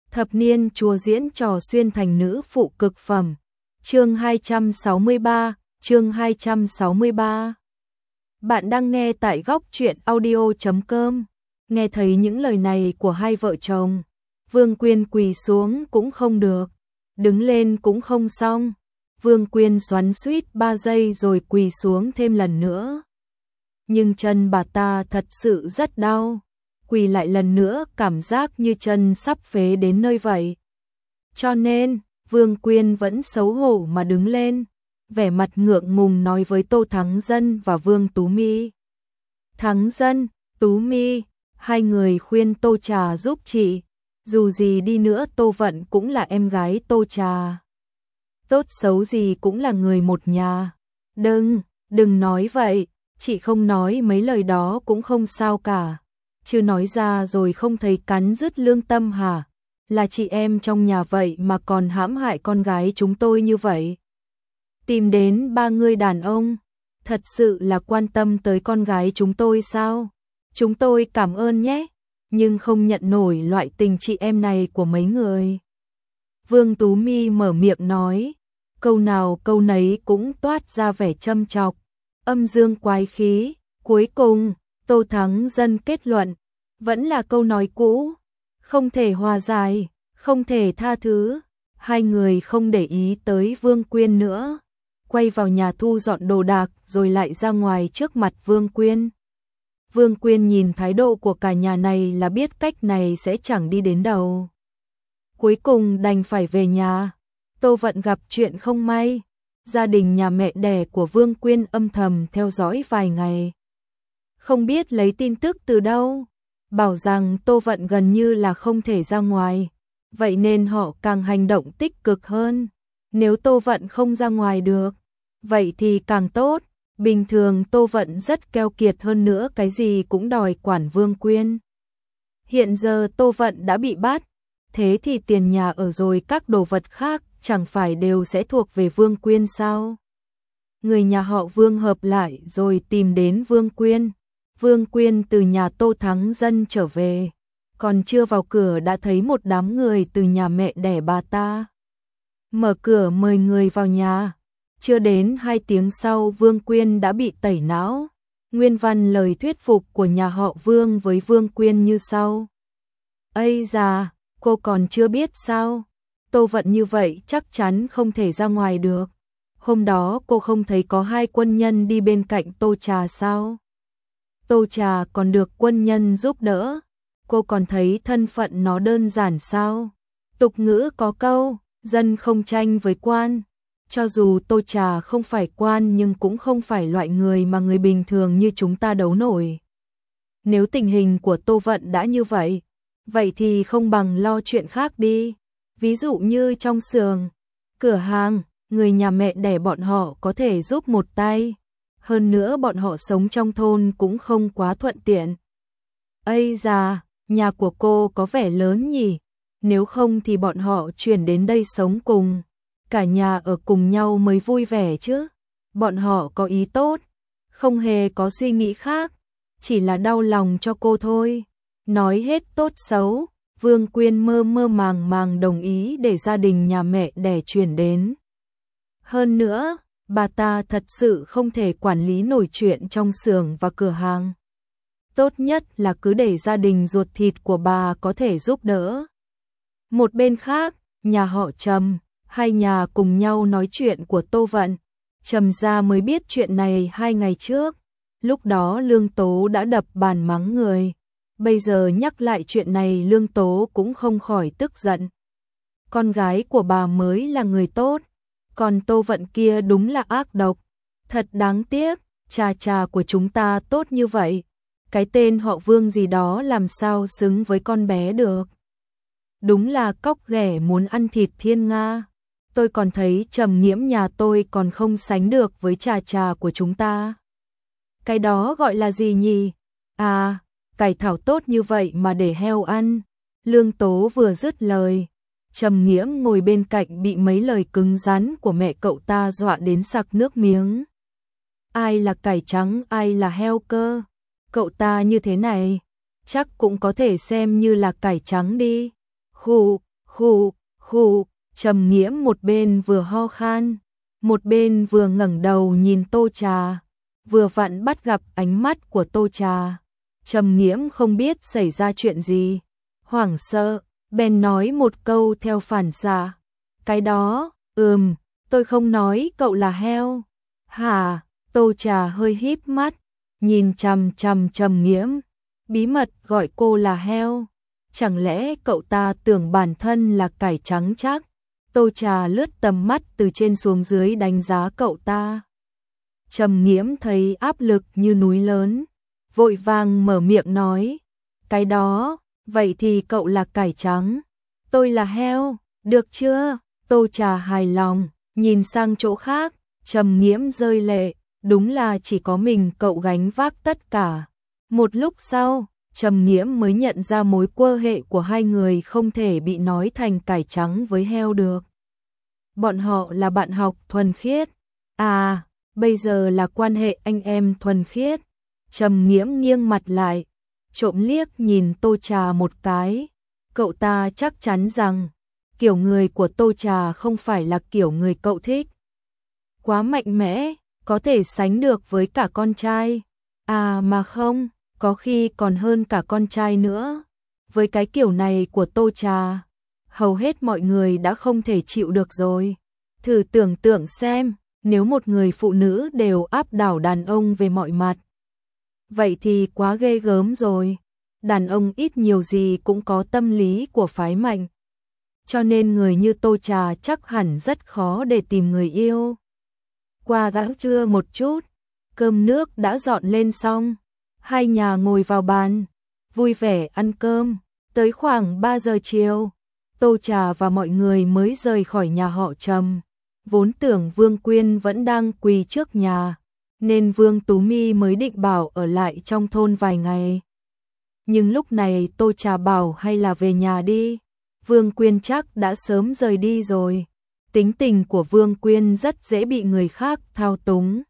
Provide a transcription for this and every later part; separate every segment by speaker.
Speaker 1: Thập niên chúa diễn trò xuyên thành nữ phụ cực phẩm. Chương 263, chương 263. Bạn đang nghe tại góc truyện audio.com. Nghe thấy những lời này của hai vợ chồng, Vương Quyên quỳ xuống cũng không được, đứng lên cũng không xong. Vương Quyên xoắn xuýt 3 giây rồi quỳ xuống thêm lần nữa. Nhưng chân bà ta thật sự rất đau. Quỳ lại lần nữa cảm giác như chân sắp phế đến nơi vậy. Cho nên, Vương Quyên vẫn xấu hổ mà đứng lên, vẻ mặt ngượng ngùng nói với Tô Thắng Dân và Vương Tú Mi. Thắng Dân, Tú Mi, hai người khuyên Tô Trà giúp chị, dù gì đi nữa Tô Vận cũng là em gái Tô Trà. Tốt xấu gì cũng là người một nhà. Đừng nói vậy, chị không nói mấy lời đó cũng không sao cả. Chứ nói ra rồi không thấy cắn rứt lương tâm hả? Là chị em trong nhà vậy mà còn hãm hại con gái chúng tôi như vậy. Tìm đến 3 người đàn ông, thật sự là quan tâm tới con gái chúng tôi sao? Chúng tôi cảm ơn nhé, nhưng không nhận nổi loại tình chị em này của mấy người. Vương Tú Mi mở miệng nói, câu nào câu nấy cũng toát ra vẻ châm chọc, âm dương quái khí. Cuối cùng, Tô Thắng Dân kết luận, vẫn là câu nói cũ, không thể hòa giải, không thể tha thứ. Hai người không để ý tới Vương Quyên nữa, quay vào nhà thu dọn đồ đạc rồi lại ra ngoài trước mặt Vương Quyên. Vương Quyên nhìn thái độ của cả nhà này là biết cách này sẽ chẳng đi đến đâu. Cuối cùng đành phải về nhà. Tô Vận gặp chuyện không may, gia đình nhà mẹ đẻ của Vương Quyên âm thầm theo dõi vài ngày. Không biết lấy tin tức từ đâu, bảo rằng Tô Vận gần như là không thể ra ngoài, vậy nên họ càng hành động tích cực hơn. Nếu Tô Vận không ra ngoài được, vậy thì càng tốt. Bình thường Tô Vận rất keo kiệt, hơn nữa cái gì cũng đòi quản Vương Quyên. Hiện giờ Tô Vận đã bị bắt, thế thì tiền nhà ở rồi các đồ vật khác chẳng phải đều sẽ thuộc về Vương Quyên sao? Người nhà họ Vương hợp lại rồi tìm đến Vương Quyên. Vương Quyên từ nhà Tô Thắng Dân trở về, còn chưa vào cửa đã thấy một đám người từ nhà mẹ đẻ bà ta. Mở cửa mời người vào nhà. Chưa đến 2 tiếng sau Vương Quyên đã bị tẩy não. Nguyên văn lời thuyết phục của nhà họ Vương với Vương Quyên như sau. Ây da, cô còn chưa biết sao? Tô Vận như vậy chắc chắn không thể ra ngoài được. Hôm đó cô không thấy có 2 quân nhân đi bên cạnh Tô Trà sao? Tô Trà còn được quân nhân giúp đỡ. Cô còn thấy thân phận nó đơn giản sao? Tục ngữ có câu, dân không tranh với quan. Cho dù Tô Trà không phải quan nhưng cũng không phải loại người mà người bình thường như chúng ta đấu nổi. Nếu tình hình của Tô Vận đã như vậy, vậy thì không bằng lo chuyện khác đi. Ví dụ như trong xưởng, cửa hàng, người nhà mẹ đẻ bọn họ có thể giúp một tay. Hơn nữa bọn họ sống trong thôn cũng không quá thuận tiện. Ây da, nhà của cô có vẻ lớn nhỉ? Nếu không thì bọn họ chuyển đến đây sống cùng. Cả nhà ở cùng nhau mới vui vẻ chứ. Bọn họ có ý tốt, không hề có suy nghĩ khác, chỉ là đau lòng cho cô thôi. Nói hết tốt xấu, Vương Quyên mơ mơ màng màng đồng ý để gia đình nhà mẹ đẻ chuyển đến. Hơn nữa, bà ta thật sự không thể quản lý nổi chuyện trong xưởng và cửa hàng. Tốt nhất là cứ để gia đình ruột thịt của bà có thể giúp đỡ. Một bên khác, nhà họ Trầm, hai nhà cùng nhau nói chuyện của Tô Vận. Trầm gia mới biết chuyện này 2 ngày trước. Lúc đó Lương Tố đã đập bàn mắng người. Bây giờ nhắc lại chuyện này Lương Tố cũng không khỏi tức giận. Con gái của bà mới là người tốt, còn Tô Vận kia đúng là ác độc. Thật đáng tiếc, Trà của chúng ta tốt như vậy. Cái tên họ Vương gì đó làm sao xứng với con bé được. Đúng là cóc ghẻ muốn ăn thịt thiên nga. Tôi còn thấy Trầm Nghiễm nhà tôi còn không sánh được với Trà của chúng ta. Cái đó gọi là gì nhỉ? À, cải thảo tốt như vậy mà để heo ăn. Lương Tố vừa dứt lời, Trầm Nghiễm ngồi bên cạnh bị mấy lời cứng rắn của mẹ cậu ta dọa đến sặc nước miếng. Ai là cải trắng, ai là heo cơ? Cậu ta như thế này, chắc cũng có thể xem như là cải trắng đi. Khụ, Khụ, khụ, Trầm Nghiễm một bên vừa ho khan, một bên vừa ngẩng đầu nhìn Tô Trà, vừa vặn bắt gặp ánh mắt của Tô Trà. Trầm Nghiễm không biết xảy ra chuyện gì, hoảng sợ, bèn nói một câu theo phản xạ. Cái đó, tôi không nói cậu là heo. Hả? Tô Trà hơi híp mắt, nhìn chằm chằm Trầm Nghiễm, bí mật gọi cô là heo. Chẳng lẽ cậu ta tưởng bản thân là cải trắng chắc? Tô Trà lướt tầm mắt từ trên xuống dưới đánh giá cậu ta. Trầm Nghiễm thấy áp lực như núi lớn, vội vàng mở miệng nói, cái đó, vậy thì cậu là cải trắng, tôi là heo, được chưa? Tô Trà hài lòng, nhìn sang chỗ khác, Trầm Nghiễm rơi lệ, đúng là chỉ có mình cậu gánh vác tất cả. Một lúc sau, Trầm Nghiễm mới nhận ra mối quan hệ của hai người không thể bị nói thành cải trắng với heo được. Bọn họ là bạn học thuần khiết. À, bây giờ là quan hệ anh em thuần khiết. Trầm Nghiễm nghiêng mặt lại, trộm liếc nhìn Tô Trà một cái. Cậu ta chắc chắn rằng kiểu người của Tô Trà không phải là kiểu người cậu thích. Quá mạnh mẽ, có thể sánh được với cả con trai. À mà không, có khi còn hơn cả con trai nữa. Với cái kiểu này của Tô Trà, hầu hết mọi người đã không thể chịu được rồi. Thử tưởng tượng xem, nếu một người phụ nữ đều áp đảo đàn ông về mọi mặt, vậy thì quá ghê gớm rồi. Đàn ông ít nhiều gì cũng có tâm lý của phái mạnh, cho nên người như Tô Trà chắc hẳn rất khó để tìm người yêu. Qua đã trưa một chút, cơm nước đã dọn lên xong, hai nhà ngồi vào bàn, vui vẻ ăn cơm. Tới khoảng 3 giờ chiều, Tô Trà và mọi người mới rời khỏi nhà họ Trầm. Vốn tưởng Vương Quyên vẫn đang quỳ trước nhà, nên Vương Tú My mới định bảo ở lại trong thôn vài ngày. Nhưng lúc này Tô Trà bảo hay là về nhà đi, Vương Quyên chắc đã sớm rời đi rồi. Tính tình của Vương Quyên rất dễ bị người khác thao túng.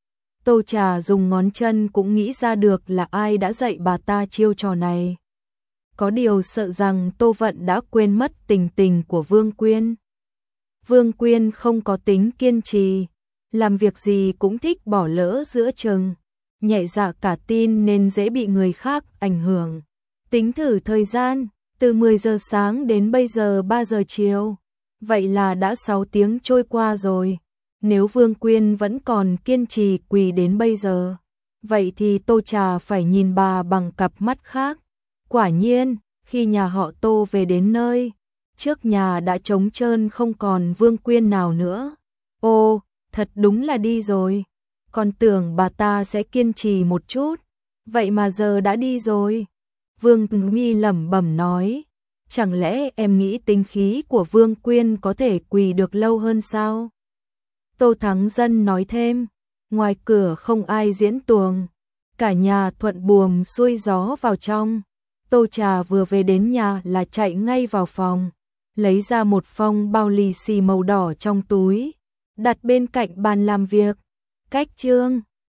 Speaker 1: Tô Trà dùng ngón chân cũng nghĩ ra được là ai đã dạy bà ta chiêu trò này. Có điều sợ rằng Tô Vận đã quên mất tình tình của Vương Quyên. Vương Quyên không có tính kiên trì, làm việc gì cũng thích bỏ lỡ giữa chừng, nhẹ dạ cả tin nên dễ bị người khác ảnh hưởng. Tính thử thời gian, từ 10 giờ sáng đến bây giờ 3 giờ chiều, vậy là đã 6 tiếng trôi qua rồi. Nếu Vương Quyên vẫn còn kiên trì quỳ đến bây giờ, vậy thì Tô Trà phải nhìn bà bằng cặp mắt khác. Quả nhiên, khi nhà họ Tô về đến nơi, trước nhà đã trống trơn không còn Vương Quyên nào nữa. Ô, thật đúng là đi rồi. Còn tưởng bà ta sẽ kiên trì một chút, vậy mà giờ đã đi rồi. Vương My lẩm bẩm nói, chẳng lẽ em nghĩ tính khí của Vương Quyên có thể quỳ được lâu hơn sao? Tô Thắng Dân nói thêm, ngoài cửa không ai diễn tuồng, cả nhà thuận buồm xuôi gió vào trong. Tô Trà vừa về đến nhà là chạy ngay vào phòng, lấy ra một phong bao lì xì màu đỏ trong túi, đặt bên cạnh bàn làm việc. Cách chương